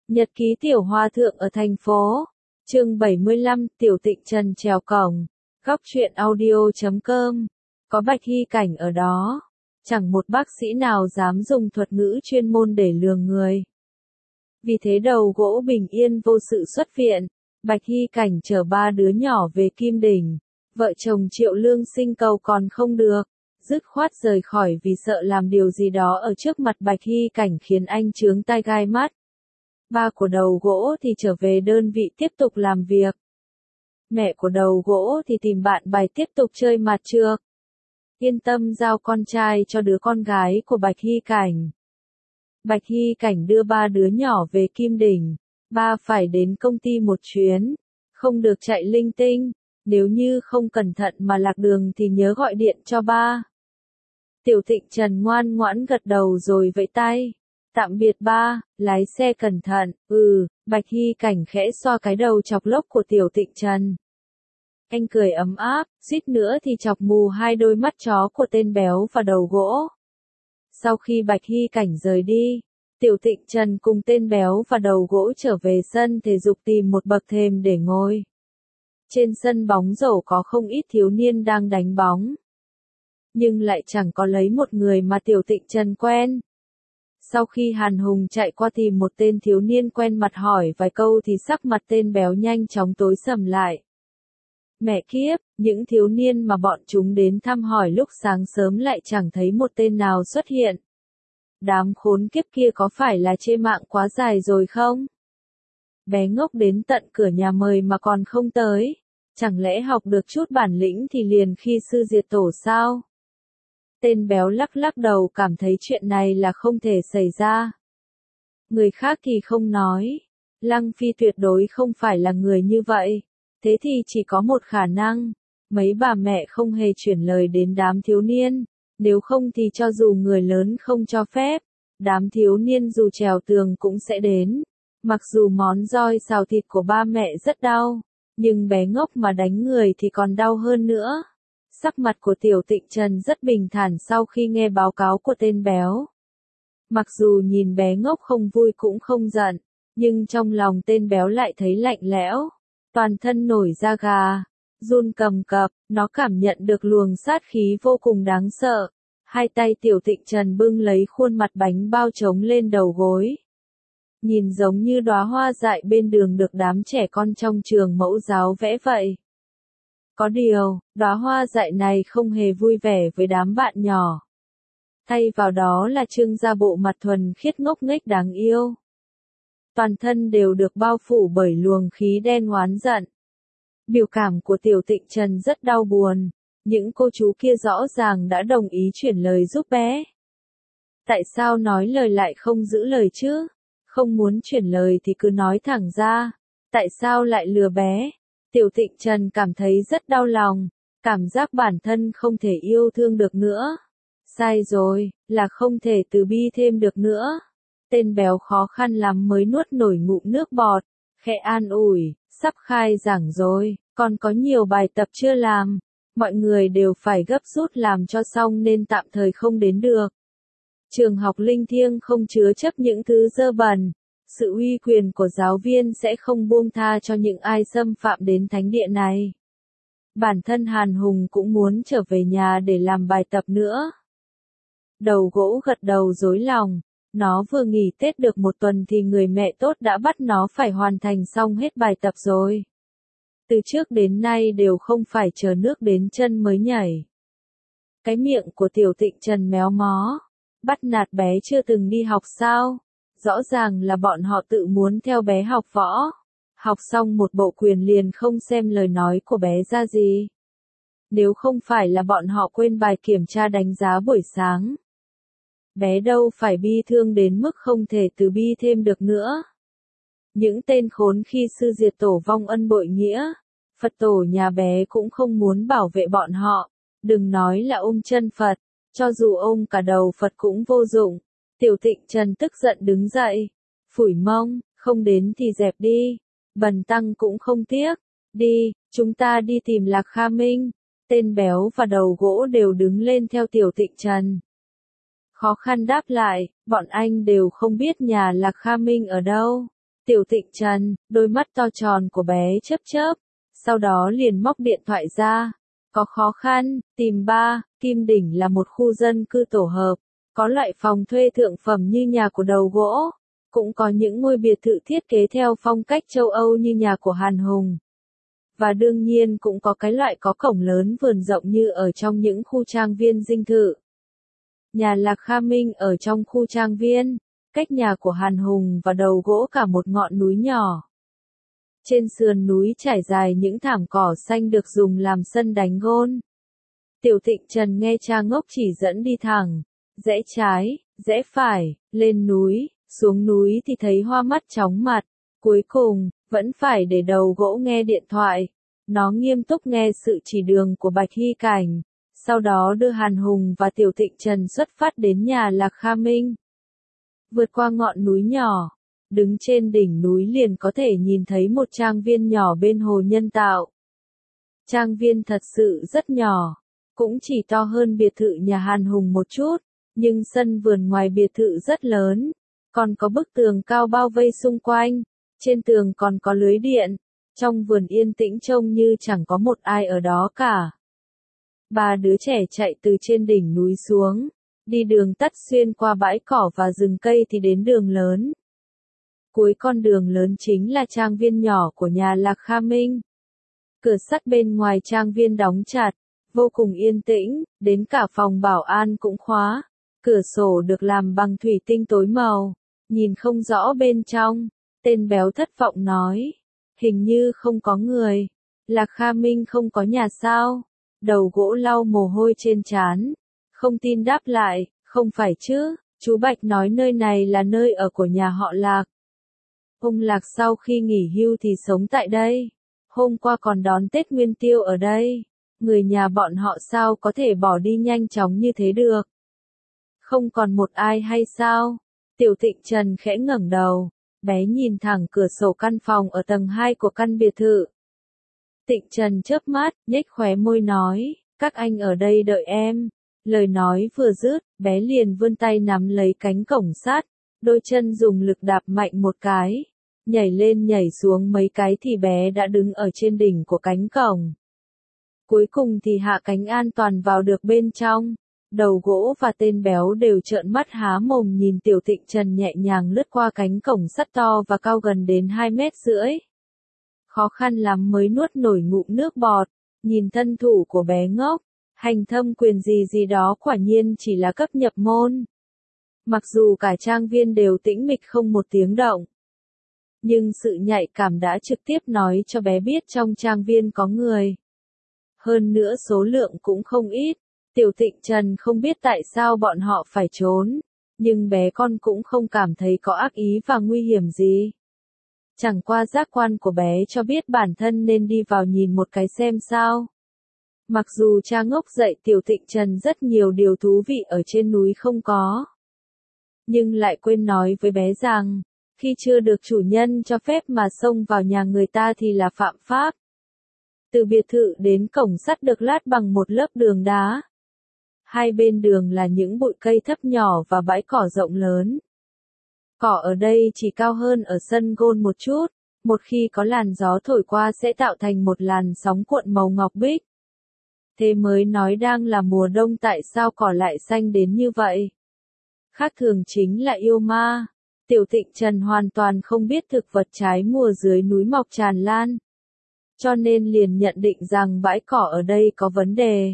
Nhật ký tiểu hòa thượng ở thành phố. Chương 75, Tiểu Tịnh Trần trèo cổng. Góc truyện audio.com. Có Bạch Hy Cảnh ở đó. Chẳng một bác sĩ nào dám dùng thuật ngữ chuyên môn để lừa người. Vì thế đầu gỗ bình yên vô sự xuất viện. Bạch Hy Cảnh chở 3 đứa nhỏ về Kim Đỉnh. Vợ chồng Triệu Lương Sinh cầu còn không được. Dứt khoát rời khỏi vì sợ làm điều gì đó ở trước mặt Bạch Hy Cảnh khiến anh chướng tai gai mắt. Ba của đầu gỗ thì trở về đơn vị tiếp tục làm việc. Mẹ của đầu gỗ thì tìm bạn bè tiếp tục chơi mặt trược. Yên tâm giao con trai cho đứa con gái của Bạch Hy Cảnh. Bạch Hy Cảnh đưa 3 đứa nhỏ về Kim Đỉnh. Ba phải đến công ty một chuyến. Không được chạy linh tinh. Nếu như không cẩn thận mà lạc đường thì nhớ gọi điện cho ba. Tiểu Tịnh Trần ngoan ngoãn gật đầu rồi vẫy tay. Tạm biệt ba, lái xe cẩn thận. Bạch Hy Cảnh khẽ xoa cái đầu chọc lốc của Tiểu Tịnh Trần. Anh cười ấm áp, suýt nữa thì chọc mù 2 đôi mắt chó của tên béo và đầu gỗ. Sau khi Bạch Hy Cảnh rời đi, Tiểu Tịnh Trần cùng tên béo và đầu gỗ trở về sân thể dục tìm một bậc thềm để ngồi. Trên sân bóng rổ có không ít thiếu niên đang đánh bóng. Nhưng lại chẳng có lấy một người mà Tiểu Tịnh Trần quen. Sau khi Hàn Hùng chạy qua tìm một tên thiếu niên quen mặt hỏi vài câu thì sắc mặt tên béo nhanh chóng tối sầm lại. Mẹ kiếp, những thiếu niên mà bọn chúng đến thăm hỏi lúc sáng sớm lại chẳng thấy một tên nào xuất hiện. Đám khốn kiếp kia có phải là chê mạng quá dài rồi không? Bé ngốc đến tận cửa nhà mời mà còn không tới. Chẳng lẽ học được chút bản lĩnh thì liền khi sư diệt tổ sao? Tên béo lắc lắc đầu cảm thấy chuyện này là không thể xảy ra. Người khác thì không nói. Lăng Phi tuyệt đối không phải là người như vậy. Thế thì chỉ có một khả năng. Mấy bà mẹ không hề chuyển lời đến đám thiếu niên. Nếu không thì cho dù người lớn không cho phép, đám thiếu niên dù trèo tường cũng sẽ đến. Mặc dù món roi xào thịt của ba mẹ rất đau, nhưng bé ngốc mà đánh người thì còn đau hơn nữa. Sắc mặt của Tiểu Tịnh Trần rất bình thản sau khi nghe báo cáo của tên béo. Mặc dù nhìn bé ngốc không vui cũng không giận, nhưng trong lòng tên béo lại thấy lạnh lẽo. Toàn thân nổi da gà, run cầm cập, nó cảm nhận được luồng sát khí vô cùng đáng sợ. Hai tay Tiểu Tịnh Trần bưng lấy khuôn mặt bánh bao trống lên đầu gối. Nhìn giống như đóa hoa dại bên đường được đám trẻ con trong trường mẫu giáo vẽ vậy. Có điều, đóa hoa dại này không hề vui vẻ với đám bạn nhỏ. Thay vào đó là trưng ra bộ mặt thuần khiết ngốc nghếch đáng yêu. Toàn thân đều được bao phủ bởi luồng khí đen oán giận. Biểu cảm của Tiểu Tịnh Trần rất đau buồn. Những cô chú kia rõ ràng đã đồng ý chuyển lời giúp bé. Tại sao nói lời lại không giữ lời chứ? Không muốn chuyển lời thì cứ nói thẳng ra. Tại sao lại lừa bé? Tiểu Tịnh Trần cảm thấy rất đau lòng. Cảm giác bản thân không thể yêu thương được nữa. Sai rồi, là không thể từ bi thêm được nữa. Tên béo khó khăn lắm mới nuốt nổi ngụm nước bọt. Khẽ an ủi, sắp khai giảng rồi, còn có nhiều bài tập chưa làm. Mọi người đều phải gấp rút làm cho xong nên tạm thời không đến được. Trường học linh thiêng không chứa chấp những thứ dơ bẩn. Sự uy quyền của giáo viên sẽ không buông tha cho những ai xâm phạm đến thánh địa này. Bản thân Hàn Hùng cũng muốn trở về nhà để làm bài tập nữa. Đầu gỗ gật đầu rối lòng. Nó vừa nghỉ Tết được 1 tuần thì người mẹ tốt đã bắt nó phải hoàn thành xong hết bài tập rồi. Từ trước đến nay đều không phải chờ nước đến chân mới nhảy. Cái miệng của Tiểu Tịnh Trần méo mó. Bắt nạt bé chưa từng đi học sao? Rõ ràng là bọn họ tự muốn theo bé học võ. Học xong một bộ quyền liền không xem lời nói của bé ra gì. Nếu không phải là bọn họ quên bài kiểm tra đánh giá buổi sáng. Bé đâu phải bi thương đến mức không thể từ bi thêm được nữa. Những tên khốn khi sư diệt tổ vong ân bội nghĩa. Phật tổ nhà bé cũng không muốn bảo vệ bọn họ. Đừng nói là ôm chân Phật. Cho dù ôm cả đầu Phật cũng vô dụng. Tiểu Tịnh Trần tức giận đứng dậy. Phủi mông, không đến thì dẹp đi. Bần tăng cũng không tiếc. Đi, chúng ta đi tìm Lạc Kha Minh. Tên béo và đầu gỗ đều đứng lên theo Tiểu Tịnh Trần. Khó khăn đáp lại, bọn anh đều không biết nhà Lạc Kha Minh ở đâu. Tiểu Tịnh Trần, đôi mắt to tròn của bé chớp chớp, sau đó liền móc điện thoại ra. Có khó khăn, tìm ba, Kim Đỉnh là một khu dân cư tổ hợp, có loại phòng thuê thượng phẩm như nhà của Đầu Gỗ, cũng có những ngôi biệt thự thiết kế theo phong cách châu Âu như nhà của Hàn Hùng. Và đương nhiên cũng có cái loại có cổng lớn vườn rộng như ở trong những khu trang viên dinh thự. Nhà Lạc Kha Minh ở trong khu trang viên, cách nhà của Hàn Hùng và Đầu Gỗ cả một ngọn núi nhỏ. Trên sườn núi trải dài những thảm cỏ xanh được dùng làm sân đánh gôn. Tiểu Tịnh Trần nghe cha ngốc chỉ dẫn đi thẳng, rẽ trái, rẽ phải, lên núi, xuống núi thì thấy hoa mắt chóng mặt. Cuối cùng, vẫn phải để Đầu Gỗ nghe điện thoại. Nó nghiêm túc nghe sự chỉ đường của Bạch Hy Cảnh, sau đó đưa Hàn Hùng và Tiểu Tịnh Trần xuất phát đến nhà Lạc Kha Minh. Vượt qua ngọn núi nhỏ, đứng trên đỉnh núi liền có thể nhìn thấy một trang viên nhỏ bên hồ nhân tạo. Trang viên thật sự rất nhỏ, cũng chỉ to hơn biệt thự nhà Hàn Hùng một chút, nhưng sân vườn ngoài biệt thự rất lớn, còn có bức tường cao bao vây xung quanh, trên tường còn có lưới điện, trong vườn yên tĩnh trông như chẳng có một ai ở đó cả. Ba đứa trẻ chạy từ trên đỉnh núi xuống, đi đường tắt xuyên qua bãi cỏ và rừng cây thì đến đường lớn. Cuối con đường lớn chính là trang viên nhỏ của nhà Lạc Kha Minh. Cửa sắt bên ngoài trang viên đóng chặt, vô cùng yên tĩnh, đến cả phòng bảo an cũng khóa. Cửa sổ được làm bằng thủy tinh tối màu, nhìn không rõ bên trong. Tên béo thất vọng nói, hình như không có người. Lạc Kha Minh không có nhà sao? Đầu Gỗ lau mồ hôi trên trán, không tin đáp lại, không phải chứ, chú Bạch nói nơi này là nơi ở của nhà họ Lạc. Ông Lạc sau khi nghỉ hưu thì sống tại đây, hôm qua còn đón Tết Nguyên Tiêu ở đây, người nhà bọn họ sao có thể bỏ đi nhanh chóng như thế được? Không còn một ai hay sao? Tiểu Tịnh Trần khẽ ngẩng đầu, bé nhìn thẳng cửa sổ căn phòng ở tầng 2 của căn biệt thự. Tịnh Trần chớp mắt, nhếch khóe môi nói, các anh ở đây đợi em. Lời nói vừa dứt, bé liền vươn tay nắm lấy cánh cổng sắt, đôi chân dùng lực đạp mạnh một cái, nhảy lên nhảy xuống mấy cái thì bé đã đứng ở trên đỉnh của cánh cổng. Cuối cùng thì hạ cánh an toàn vào được bên trong. Đầu Gỗ và tên béo đều trợn mắt há mồm nhìn Tiểu Tịnh Trần nhẹ nhàng lướt qua cánh cổng sắt to và cao gần đến 2,5 mét. Khó khăn lắm mới nuốt nổi ngụm nước bọt, nhìn thân thủ của bé ngốc, hành thâm quyền gì gì đó quả nhiên chỉ là cấp nhập môn. Mặc dù cả trang viên đều tĩnh mịch không một tiếng động, nhưng sự nhạy cảm đã trực tiếp nói cho bé biết trong trang viên có người. Hơn nữa số lượng cũng không ít. Tiểu Tịnh Trần không biết tại sao bọn họ phải trốn, nhưng bé con cũng không cảm thấy có ác ý và nguy hiểm gì. Chẳng qua giác quan của bé cho biết bản thân nên đi vào nhìn một cái xem sao. Mặc dù cha ngốc dạy Tiểu Tịnh Trần rất nhiều điều thú vị ở trên núi không có, nhưng lại quên nói với bé rằng, khi chưa được chủ nhân cho phép mà xông vào nhà người ta thì là phạm pháp. Từ biệt thự đến cổng sắt được lát bằng một lớp đường đá. Hai bên đường là những bụi cây thấp nhỏ và bãi cỏ rộng lớn. Cỏ ở đây chỉ cao hơn ở sân gôn một chút, một khi có làn gió thổi qua sẽ tạo thành một làn sóng cuộn màu ngọc bích. Thế mới nói đang là mùa đông tại sao cỏ lại xanh đến như vậy. Khác thường chính là yêu ma. Tiểu Tịnh Trần hoàn toàn không biết thực vật trái mùa dưới núi mọc tràn lan, cho nên liền nhận định rằng bãi cỏ ở đây có vấn đề.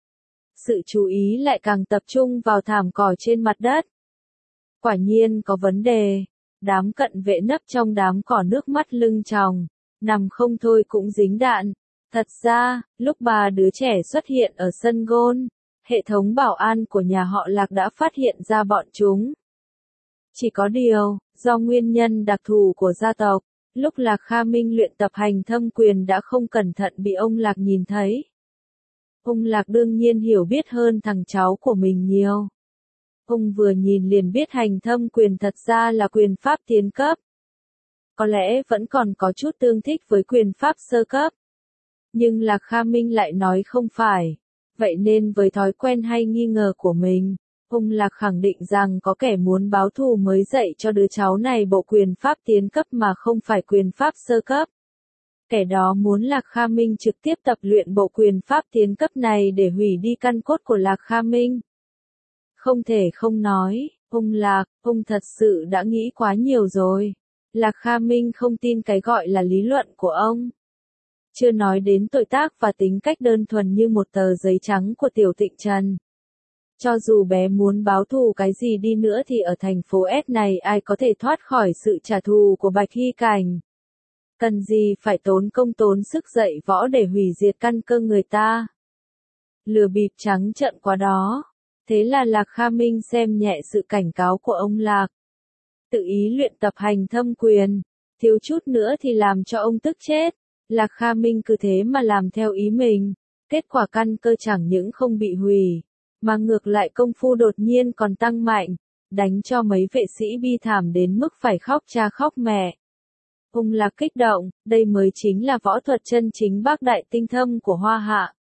Sự chú ý lại càng tập trung vào thảm cỏ trên mặt đất. Quả nhiên có vấn đề. Đám cận vệ nấp trong đám cỏ nước mắt lưng tròng, nằm không thôi cũng dính đạn. Thật ra, lúc ba đứa trẻ xuất hiện ở sân gôn, hệ thống bảo an của nhà họ Lạc đã phát hiện ra bọn chúng. Chỉ có điều, do nguyên nhân đặc thù của gia tộc, lúc Lạc Kha Minh luyện tập hành thâm quyền đã không cẩn thận bị ông Lạc nhìn thấy. Ông Lạc đương nhiên hiểu biết hơn thằng cháu của mình nhiều. Ông vừa nhìn liền biết hành thâm quyền thật ra là quyền pháp tiến cấp. Có lẽ vẫn còn có chút tương thích với quyền pháp sơ cấp. Nhưng Lạc Kha Minh lại nói không phải. Vậy nên với thói quen hay nghi ngờ của mình, Ông Lạc khẳng định rằng có kẻ muốn báo thù mới dạy cho đứa cháu này bộ quyền pháp tiến cấp mà không phải quyền pháp sơ cấp. Kẻ đó muốn Lạc Kha Minh trực tiếp tập luyện bộ quyền pháp tiến cấp này để hủy đi căn cốt của Lạc Kha Minh. Không thể không nói, ông Lạc, ông thật sự đã nghĩ quá nhiều rồi. Lạc Kha Minh không tin cái gọi là lý luận của ông. Chưa nói đến tội tác và tính cách đơn thuần như một tờ giấy trắng của Tiểu Tịnh Trần. Cho dù bé muốn báo thù cái gì đi nữa thì ở thành phố S này ai có thể thoát khỏi sự trả thù của Bạch Hy Cảnh. Cần gì phải tốn công tốn sức dạy võ để hủy diệt căn cơ người ta. Lừa bịp trắng trợn quá đó. Thế là Lạc Kha Minh xem nhẹ sự cảnh cáo của ông Lạc. Tự ý luyện tập hành thâm quyền. Thiếu chút nữa thì làm cho ông tức chết. Lạc Kha Minh cứ thế mà làm theo ý mình. Kết quả căn cơ chẳng những không bị hủy, mà ngược lại công phu đột nhiên còn tăng mạnh. Đánh cho mấy vệ sĩ bi thảm đến mức phải khóc cha khóc mẹ. Ông Lạc kích động, đây mới chính là võ thuật chân chính bác đại tinh thâm của Hoa Hạ.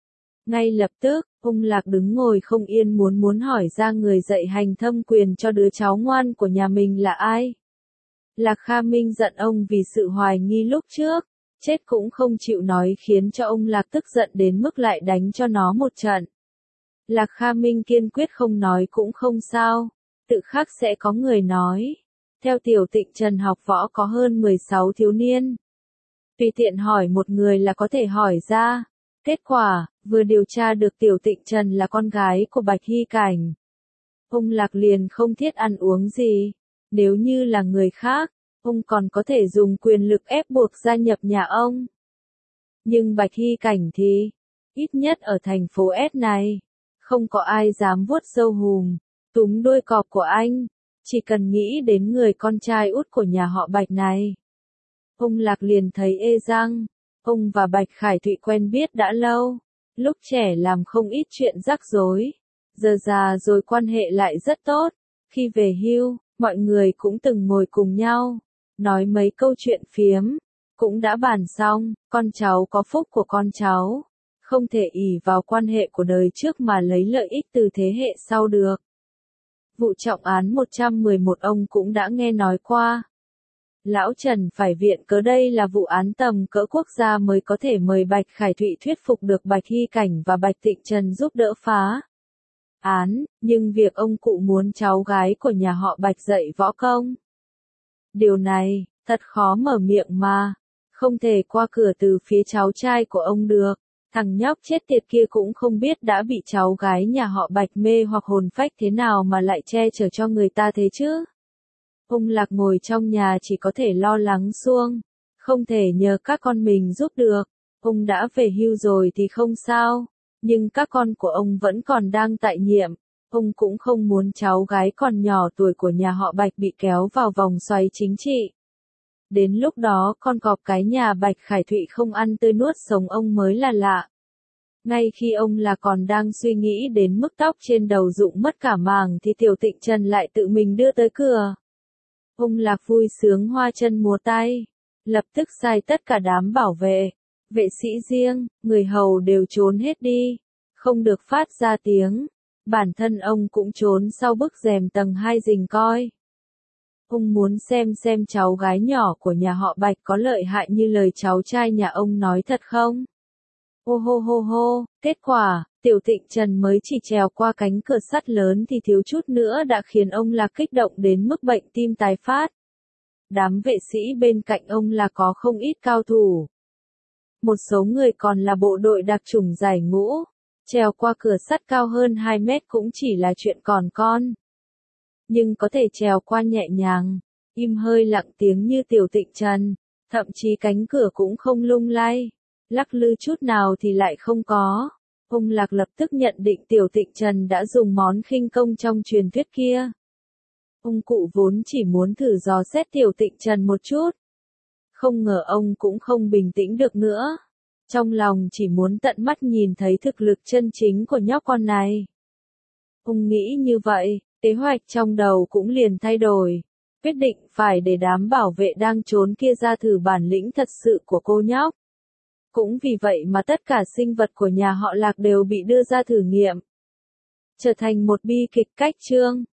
Ngay lập tức, ông Lạc đứng ngồi không yên muốn hỏi ra người dạy hành thâm quyền cho đứa cháu ngoan của nhà mình là ai. Lạc Kha Minh giận ông vì sự hoài nghi lúc trước, chết cũng không chịu nói khiến cho ông Lạc tức giận đến mức lại đánh cho nó một trận. Lạc Kha Minh kiên quyết không nói cũng không sao, tự khắc sẽ có người nói. Theo Tiểu Tịnh Trần học võ có hơn 16 thiếu niên. Tùy tiện hỏi một người là có thể hỏi ra. Kết quả, vừa điều tra được Tiểu Tịnh Trần là con gái của Bạch Hy Cảnh. Ông Lạc liền không thiết ăn uống gì. Nếu như là người khác, ông còn có thể dùng quyền lực ép buộc gia nhập nhà ông. Nhưng Bạch Hy Cảnh thì, ít nhất ở thành phố S này, không có ai dám vuốt râu hùm, túm đuôi cọp của anh. Chỉ cần nghĩ đến người con trai út của nhà họ Bạch này. Ông Lạc liền thấy ê răng. Ông và Bạch Khải Thụy quen biết đã lâu. Lúc trẻ làm không ít chuyện rắc rối. Giờ già rồi quan hệ lại rất tốt. Khi về hưu, mọi người cũng từng ngồi cùng nhau. Nói mấy câu chuyện phiếm. Cũng đã bàn xong, con cháu có phúc của con cháu. Không thể ỷ vào quan hệ của đời trước mà lấy lợi ích từ thế hệ sau được. Vụ trọng án 111 ông cũng đã nghe nói qua. Lão Trần phải viện cớ đây là vụ án tầm cỡ quốc gia mới có thể mời Bạch Khải Thụy thuyết phục được Bạch Hy Cảnh và Bạch Tịnh Trần giúp đỡ phá án, nhưng việc ông cụ muốn cháu gái của nhà họ Bạch dạy võ công. Điều này, thật khó mở miệng mà, không thể qua cửa từ phía cháu trai của ông được. Thằng nhóc chết tiệt kia cũng không biết đã bị cháu gái nhà họ Bạch mê hoặc hồn phách thế nào mà lại che chở cho người ta thế chứ. Ông Lạc ngồi trong nhà chỉ có thể lo lắng suông, không thể nhờ các con mình giúp được. Ông đã về hưu rồi thì không sao, nhưng các con của ông vẫn còn đang tại nhiệm. Ông cũng không muốn cháu gái còn nhỏ tuổi của nhà họ Bạch bị kéo vào vòng xoáy chính trị. Đến lúc đó con cọp cái nhà Bạch Khải Thụy không ăn tươi nuốt sống ông mới là lạ. Ngay khi ông là còn đang suy nghĩ đến mức tóc trên đầu rụng mất cả màng thì Tiểu Tịnh Trần lại tự mình đưa tới cửa. Ông Lạc vui sướng hoa chân múa tay, lập tức sai tất cả đám bảo vệ, vệ sĩ riêng, người hầu đều trốn hết đi, không được phát ra tiếng. Bản thân ông cũng trốn sau bức rèm tầng 2 rình coi. Ông muốn xem cháu gái nhỏ của nhà họ Bạch có lợi hại như lời cháu trai nhà ông nói thật không? Ô hô hô hô, kết quả, Tiểu Tịnh Trần mới chỉ trèo qua cánh cửa sắt lớn thì thiếu chút nữa đã khiến ông Lạc kích động đến mức bệnh tim tái phát. Đám vệ sĩ bên cạnh ông là có không ít cao thủ. Một số người còn là bộ đội đặc chủng giải ngũ. Trèo qua cửa sắt cao hơn 2 mét cũng chỉ là chuyện còn con. Nhưng có thể trèo qua nhẹ nhàng, im hơi lặng tiếng như Tiểu Tịnh Trần, thậm chí cánh cửa cũng không lung lay, lắc lư chút nào thì lại không có. Ông Lạc lập tức nhận định Tiểu Tịnh Trần đã dùng món khinh công trong truyền thuyết kia. Ông cụ vốn chỉ muốn thử dò xét Tiểu Tịnh Trần một chút. Không ngờ ông cũng không bình tĩnh được nữa. Trong lòng chỉ muốn tận mắt nhìn thấy thực lực chân chính của nhóc con này. Ông nghĩ như vậy, kế hoạch trong đầu cũng liền thay đổi. Quyết định phải để đám bảo vệ đang trốn kia ra thử bản lĩnh thật sự của cô nhóc. Cũng vì vậy mà tất cả sinh vật của nhà họ Lạc đều bị đưa ra thử nghiệm. trở thành một bi kịch cách chương.